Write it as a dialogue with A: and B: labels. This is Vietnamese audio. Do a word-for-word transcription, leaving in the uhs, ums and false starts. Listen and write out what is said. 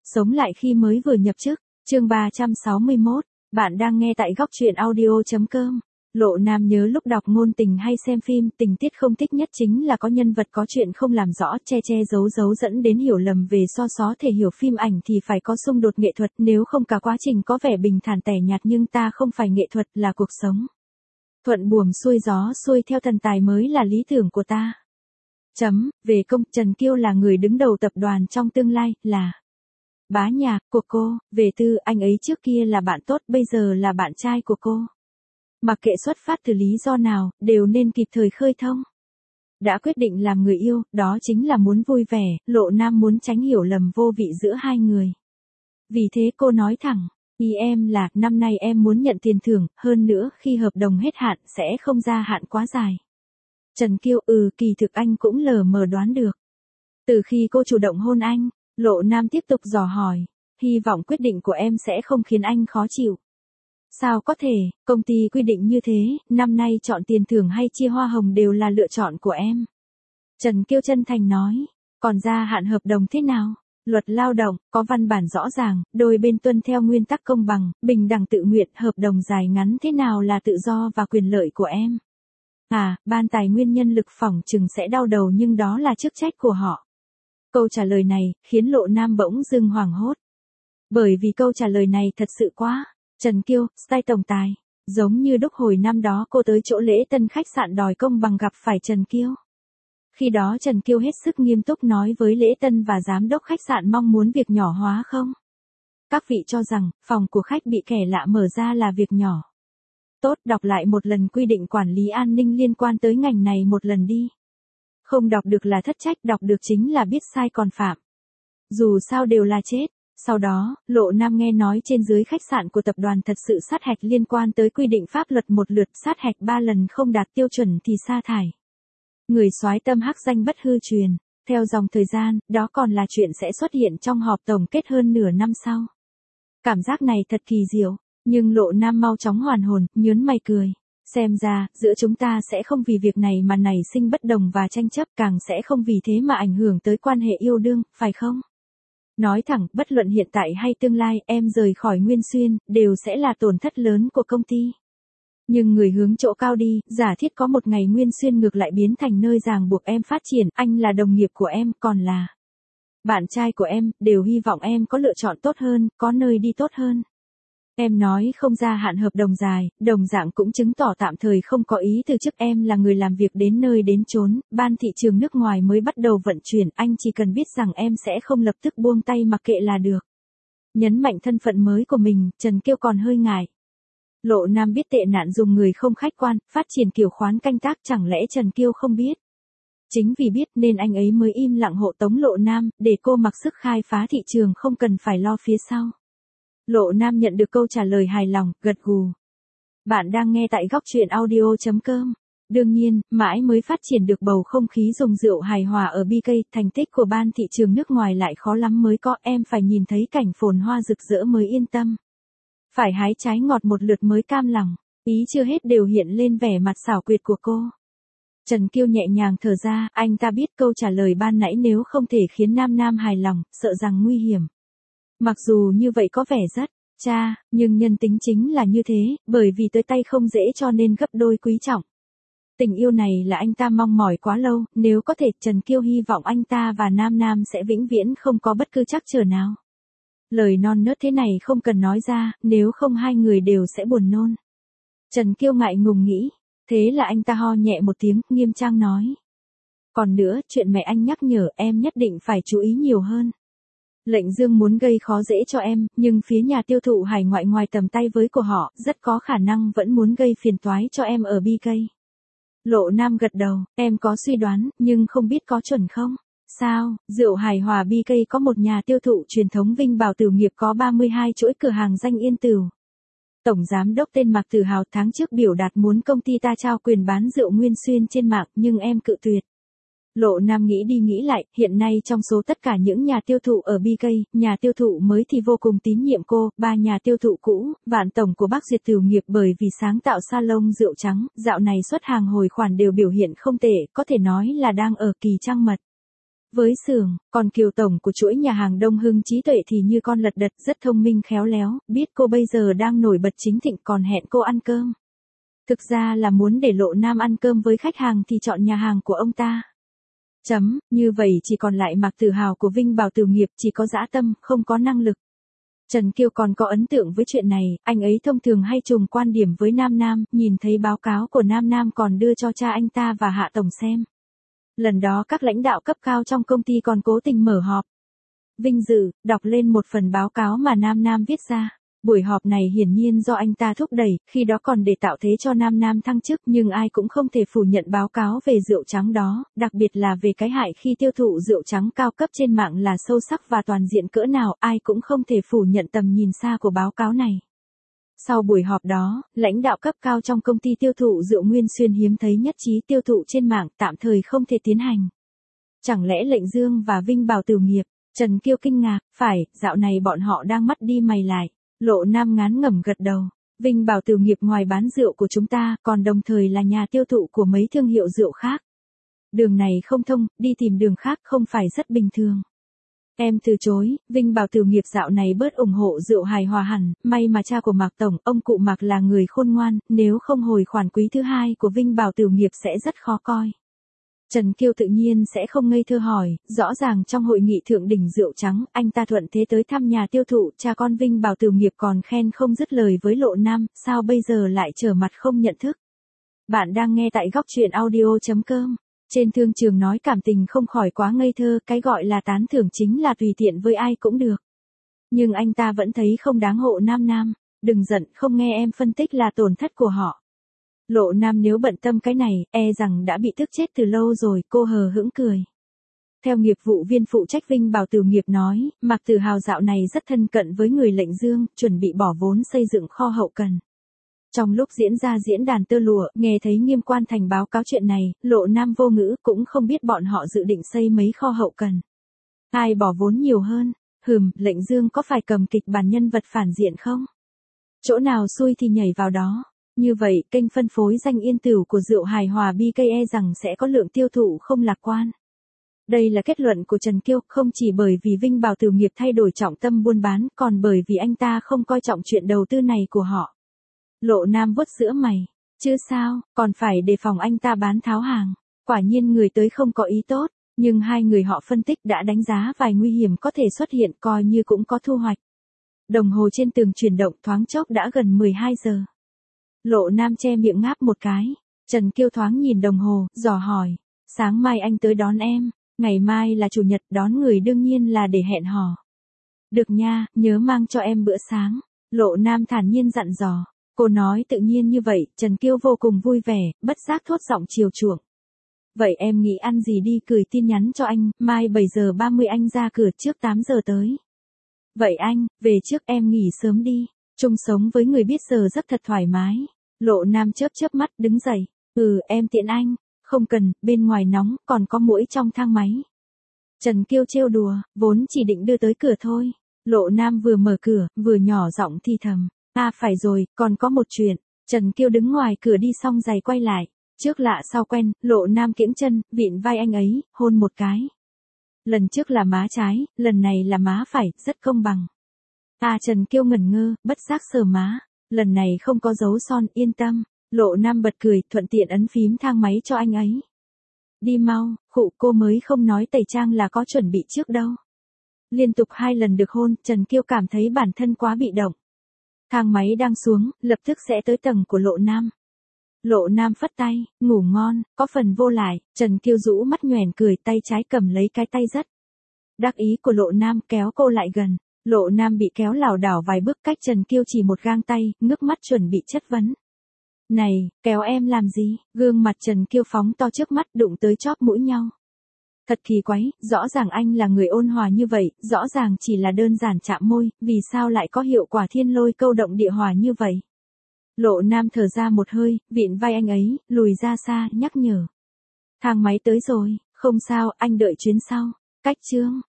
A: Sống lại khi mới vừa nhập chức, chương ba trăm sáu mươi mốt, bạn đang nghe tại góc truyện audio.com. Lộ Nam nhớ lúc đọc ngôn tình hay xem phim, tình tiết không thích nhất chính là có nhân vật có chuyện không làm rõ, che che giấu giấu dẫn đến hiểu lầm về so só thể hiểu phim ảnh thì phải có xung đột nghệ thuật, nếu không cả quá trình có vẻ bình thản tẻ nhạt nhưng ta không phải nghệ thuật là cuộc sống. Thuận buồm xuôi gió xuôi theo thần tài mới là lý tưởng của ta. Chấm, về công, Trần Kiêu là người đứng đầu tập đoàn trong tương lai, là bá nhà của cô. Về tư, anh ấy trước kia là bạn tốt, bây giờ là bạn trai của cô. Mặc kệ xuất phát từ lý do nào, đều nên kịp thời khơi thông. Đã quyết định làm người yêu, đó chính là muốn vui vẻ, Lộ Nam muốn tránh hiểu lầm vô vị giữa hai người. Vì thế cô nói thẳng, ý em là, năm nay em muốn nhận tiền thưởng, hơn nữa khi hợp đồng hết hạn sẽ không gia hạn quá dài. Trần Kiêu, ừ, kỳ thực anh cũng lờ mờ đoán được. Từ khi cô chủ động hôn anh, Lộ Nam tiếp tục dò hỏi, hy vọng quyết định của em sẽ không khiến anh khó chịu. Sao có thể, công ty quy định như thế, năm nay chọn tiền thưởng hay chia hoa hồng đều là lựa chọn của em. Trần Kiêu chân thành nói, còn gia hạn hợp đồng thế nào? Luật lao động, có văn bản rõ ràng, đôi bên tuân theo nguyên tắc công bằng, bình đẳng tự nguyện, hợp đồng dài ngắn thế nào là tự do và quyền lợi của em. À, ban tài nguyên nhân lực phỏng chừng sẽ đau đầu nhưng đó là chức trách của họ. Câu trả lời này, khiến Lộ Nam bỗng dưng hoảng hốt. Bởi vì câu trả lời này thật sự quá. Trần Kiêu, style tổng tài. Giống như đúc hồi năm đó cô tới chỗ lễ tân khách sạn đòi công bằng gặp phải Trần Kiêu. Khi đó Trần Kiêu hết sức nghiêm túc nói với lễ tân và giám đốc khách sạn mong muốn việc nhỏ hóa không. Các vị cho rằng, phòng của khách bị kẻ lạ mở ra là việc nhỏ. Tốt, đọc lại một lần quy định quản lý an ninh liên quan tới ngành này một lần đi. Không đọc được là thất trách, đọc được chính là biết sai còn phạm. Dù sao đều là chết. Sau đó, Lộ Nam nghe nói trên dưới khách sạn của tập đoàn thật sự sát hạch liên quan tới quy định pháp luật một lượt, sát hạch ba lần không đạt tiêu chuẩn thì sa thải. Người soái tâm hắc danh bất hư truyền. Theo dòng thời gian, đó còn là chuyện sẽ xuất hiện trong họp tổng kết hơn nửa năm sau. Cảm giác này thật kỳ diệu, nhưng Lộ Nam mau chóng hoàn hồn, nhớn mày cười. Xem ra, giữa chúng ta sẽ không vì việc này mà nảy sinh bất đồng và tranh chấp, càng sẽ không vì thế mà ảnh hưởng tới quan hệ yêu đương, phải không? Nói thẳng, bất luận hiện tại hay tương lai, em rời khỏi Nguyên Xuyên, đều sẽ là tổn thất lớn của công ty. Nhưng người hướng chỗ cao đi, giả thiết có một ngày Nguyên Xuyên ngược lại biến thành nơi ràng buộc em phát triển, anh là đồng nghiệp của em, còn là bạn trai của em, đều hy vọng em có lựa chọn tốt hơn, có nơi đi tốt hơn. Em nói không gia hạn hợp đồng dài, đồng dạng cũng chứng tỏ tạm thời không có ý từ chức, em là người làm việc đến nơi đến chốn, ban thị trường nước ngoài mới bắt đầu vận chuyển, anh chỉ cần biết rằng em sẽ không lập tức buông tay mặc kệ là được. Nhấn mạnh thân phận mới của mình, Trần Kiêu còn hơi ngại. Lộ Nam biết tệ nạn dùng người không khách quan, phát triển kiểu khoán canh tác, chẳng lẽ Trần Kiêu không biết. Chính vì biết nên anh ấy mới im lặng hộ tống Lộ Nam, để cô mặc sức khai phá thị trường không cần phải lo phía sau. Lộ Nam nhận được câu trả lời hài lòng, gật gù. Bạn đang nghe tại góc truyện audio.com. Đương nhiên, mãi mới phát triển được bầu không khí dùng rượu hài hòa ở bê ca, thành tích của ban thị trường nước ngoài lại khó lắm mới có, em phải nhìn thấy cảnh phồn hoa rực rỡ mới yên tâm. Phải hái trái ngọt một lượt mới cam lòng, ý chưa hết đều hiện lên vẻ mặt xảo quyệt của cô. Trần Kiêu nhẹ nhàng thở ra, anh ta biết câu trả lời ban nãy nếu không thể khiến Nam Nam hài lòng, sợ rằng nguy hiểm. Mặc dù như vậy có vẻ rất cha, nhưng nhân tính chính là như thế, bởi vì tới tay không dễ cho nên gấp đôi quý trọng. Tình yêu này là anh ta mong mỏi quá lâu, nếu có thể, Trần Kiêu hy vọng anh ta và Nam Nam sẽ vĩnh viễn không có bất cứ trắc trở nào. Lời non nớt thế này không cần nói ra, nếu không hai người đều sẽ buồn nôn. Trần Kiêu ngại ngùng nghĩ, thế là anh ta ho nhẹ một tiếng, nghiêm trang nói. Còn nữa, chuyện mẹ anh nhắc nhở em nhất định phải chú ý nhiều hơn. Lệnh Dương muốn gây khó dễ cho em, nhưng phía nhà tiêu thụ hải ngoại ngoài tầm tay với của họ, rất có khả năng vẫn muốn gây phiền toái cho em ở bê ca. Lộ Nam gật đầu, em có suy đoán, nhưng không biết có chuẩn không? Sao, rượu hài hòa bê ca có một nhà tiêu thụ truyền thống Vinh Bảo Tửu Nghiệp có ba mươi hai chuỗi cửa hàng danh Yên Tửu. Tổng giám đốc tên Mạc Tử Hào tháng trước biểu đạt muốn công ty ta trao quyền bán rượu Nguyên Xuyên trên mạng, nhưng em cự tuyệt. Lộ Nam nghĩ đi nghĩ lại, hiện nay trong số tất cả những nhà tiêu thụ ở bê ca, nhà tiêu thụ mới thì vô cùng tín nhiệm cô, ba nhà tiêu thụ cũ, Vạn Tổng của bác Diệt Tửu Nghiệp bởi vì sáng tạo salon rượu trắng, dạo này xuất hàng hồi khoản đều biểu hiện không tệ, có thể nói là đang ở kỳ trăng mật. Với xưởng, còn Kiều tổng của chuỗi nhà hàng Đông Hưng trí tuệ thì như con lật đật, rất thông minh khéo léo, biết cô bây giờ đang nổi bật chính thịnh còn hẹn cô ăn cơm. Thực ra là muốn để Lộ Nam ăn cơm với khách hàng thì chọn nhà hàng của ông ta. Chấm, như vậy chỉ còn lại Mạc Tử Hào của Vinh Bảo Tử Nghiệp, chỉ có dã tâm, không có năng lực. Trần Kiêu còn có ấn tượng với chuyện này, anh ấy thông thường hay trùng quan điểm với Nam Nam, nhìn thấy báo cáo của Nam Nam còn đưa cho cha anh ta và Hạ Tổng xem. Lần đó các lãnh đạo cấp cao trong công ty còn cố tình mở họp. Vinh dự, đọc lên một phần báo cáo mà Nam Nam viết ra. Buổi họp này hiển nhiên do anh ta thúc đẩy, khi đó còn để tạo thế cho Nam Nam thăng chức, nhưng ai cũng không thể phủ nhận báo cáo về rượu trắng đó, đặc biệt là về cái hại khi tiêu thụ rượu trắng cao cấp trên mạng là sâu sắc và toàn diện cỡ nào, ai cũng không thể phủ nhận tầm nhìn xa của báo cáo này. Sau buổi họp đó, lãnh đạo cấp cao trong công ty tiêu thụ rượu Nguyên Xuyên hiếm thấy nhất trí tiêu thụ trên mạng tạm thời không thể tiến hành. Chẳng lẽ Lệnh Dương và Vinh Bảo Tử Nghiệp? Trần Kiêu kinh ngạc, phải, dạo này bọn họ đang mắt đi mày lại. Lộ Nam ngán ngẩm gật đầu. Vinh Bảo Tử Nghiệp ngoài bán rượu của chúng ta, còn đồng thời là nhà tiêu thụ của mấy thương hiệu rượu khác. Đường này không thông, đi tìm đường khác không phải rất bình thường. Em từ chối, Vinh Bảo Tử Nghiệp dạo này bớt ủng hộ rượu hài hòa hẳn, may mà cha của Mạc Tổng, ông cụ Mạc là người khôn ngoan, nếu không hồi khoản quý thứ hai của Vinh Bảo Tử Nghiệp sẽ rất khó coi. Trần Kiêu tự nhiên sẽ không ngây thơ hỏi, rõ ràng trong hội nghị thượng đỉnh rượu trắng, anh ta thuận thế tới thăm nhà tiêu thụ, cha con Vinh Bảo Tử Nghiệp còn khen không dứt lời với Lộ Nam, sao bây giờ lại trở mặt không nhận thức. Bạn đang nghe tại góc truyện audio chấm com. Trên thương trường nói cảm tình không khỏi quá ngây thơ, cái gọi là tán thưởng chính là tùy tiện với ai cũng được. Nhưng anh ta vẫn thấy không đáng hộ Nam Nam, đừng giận, không nghe em phân tích là tổn thất của họ. Lộ Nam nếu bận tâm cái này, e rằng đã bị tức chết từ lâu rồi, cô hờ hững cười. Theo nghiệp vụ viên phụ trách Vinh Bảo Tử Nghiệp nói, Mạc Tử Hào dạo này rất thân cận với người Lệnh Dương, chuẩn bị bỏ vốn xây dựng kho hậu cần. Trong lúc diễn ra diễn đàn tơ lụa, nghe thấy Nghiêm Quan Thành báo cáo chuyện này, Lộ Nam vô ngữ, cũng không biết bọn họ dự định xây mấy kho hậu cần. Ai bỏ vốn nhiều hơn? Hừm, Lệnh Dương có phải cầm kịch bản nhân vật phản diện không? Chỗ nào xui thì nhảy vào đó. Như vậy, kênh phân phối danh yên tửu của rượu hài hòa bê ca e rằng sẽ có lượng tiêu thụ không lạc quan. Đây là kết luận của Trần Kiêu, không chỉ bởi vì Vinh Bảo Tử Nghiệp thay đổi trọng tâm buôn bán, còn bởi vì anh ta không coi trọng chuyện đầu tư này của họ. Lộ Nam vuốt giữa mày, chứ sao, còn phải đề phòng anh ta bán tháo hàng. Quả nhiên người tới không có ý tốt, nhưng hai người họ phân tích đã đánh giá vài nguy hiểm có thể xuất hiện, coi như cũng có thu hoạch. Đồng hồ trên tường chuyển động, thoáng chốc đã gần mười hai giờ. Lộ Nam che miệng ngáp một cái. Trần Kiêu thoáng nhìn đồng hồ, dò hỏi, sáng mai anh tới đón em, ngày mai là chủ nhật, đón người đương nhiên là để hẹn hò. Được nha, nhớ mang cho em bữa sáng. Lộ Nam thản nhiên dặn dò. Cô nói tự nhiên như vậy, Trần Kiêu vô cùng vui vẻ, bất giác thốt giọng chiều chuộng. Vậy em nghĩ ăn gì đi, gửi tin nhắn cho anh, mai bảy giờ ba mươi anh ra cửa, trước tám giờ tới. Vậy anh, về trước, em nghỉ sớm đi, chung sống với người biết giờ giấc thật thoải mái. Lộ Nam chớp chớp mắt, đứng dậy, ừ em tiện anh, không cần, bên ngoài nóng, còn có muỗi trong thang máy. Trần Kiêu trêu đùa, vốn chỉ định đưa tới cửa thôi. Lộ Nam vừa mở cửa, vừa nhỏ giọng thì thầm. À phải rồi, còn có một chuyện. Trần Kiêu đứng ngoài cửa đi xong giày quay lại. Trước lạ sau quen, Lộ Nam kiễng chân, vịn vai anh ấy, hôn một cái. Lần trước là má trái, lần này là má phải, rất công bằng. À Trần Kiêu ngẩn ngơ, bất giác sờ má. Lần này không có dấu son, yên tâm. Lộ Nam bật cười, thuận tiện ấn phím thang máy cho anh ấy. Đi mau, khụ, cô mới không nói tẩy trang là có chuẩn bị trước đâu. Liên tục hai lần được hôn, Trần Kiêu cảm thấy bản thân quá bị động. Thang máy đang xuống, lập tức sẽ tới tầng của Lộ Nam. Lộ Nam phất tay, ngủ ngon, có phần vô lại, Trần Kiêu rũ mắt nhoẻn cười, tay trái cầm lấy cái tay rất đắc ý của Lộ Nam, kéo cô lại gần. Lộ Nam bị kéo lảo đảo vài bước, cách Trần Kiêu chỉ một gang tay, ngước mắt chuẩn bị chất vấn. Này, kéo em làm gì? Gương mặt Trần Kiêu phóng to trước mắt, đụng tới chóp mũi nhau. Thật kỳ quái, rõ ràng anh là người ôn hòa như vậy, rõ ràng chỉ là đơn giản chạm môi, vì sao lại có hiệu quả thiên lôi câu động địa hỏa như vậy? Lộ Nam thở ra một hơi, vịn vai anh ấy, lùi ra xa, nhắc nhở. Thang máy tới rồi, không sao, anh đợi chuyến sau. Cách chương.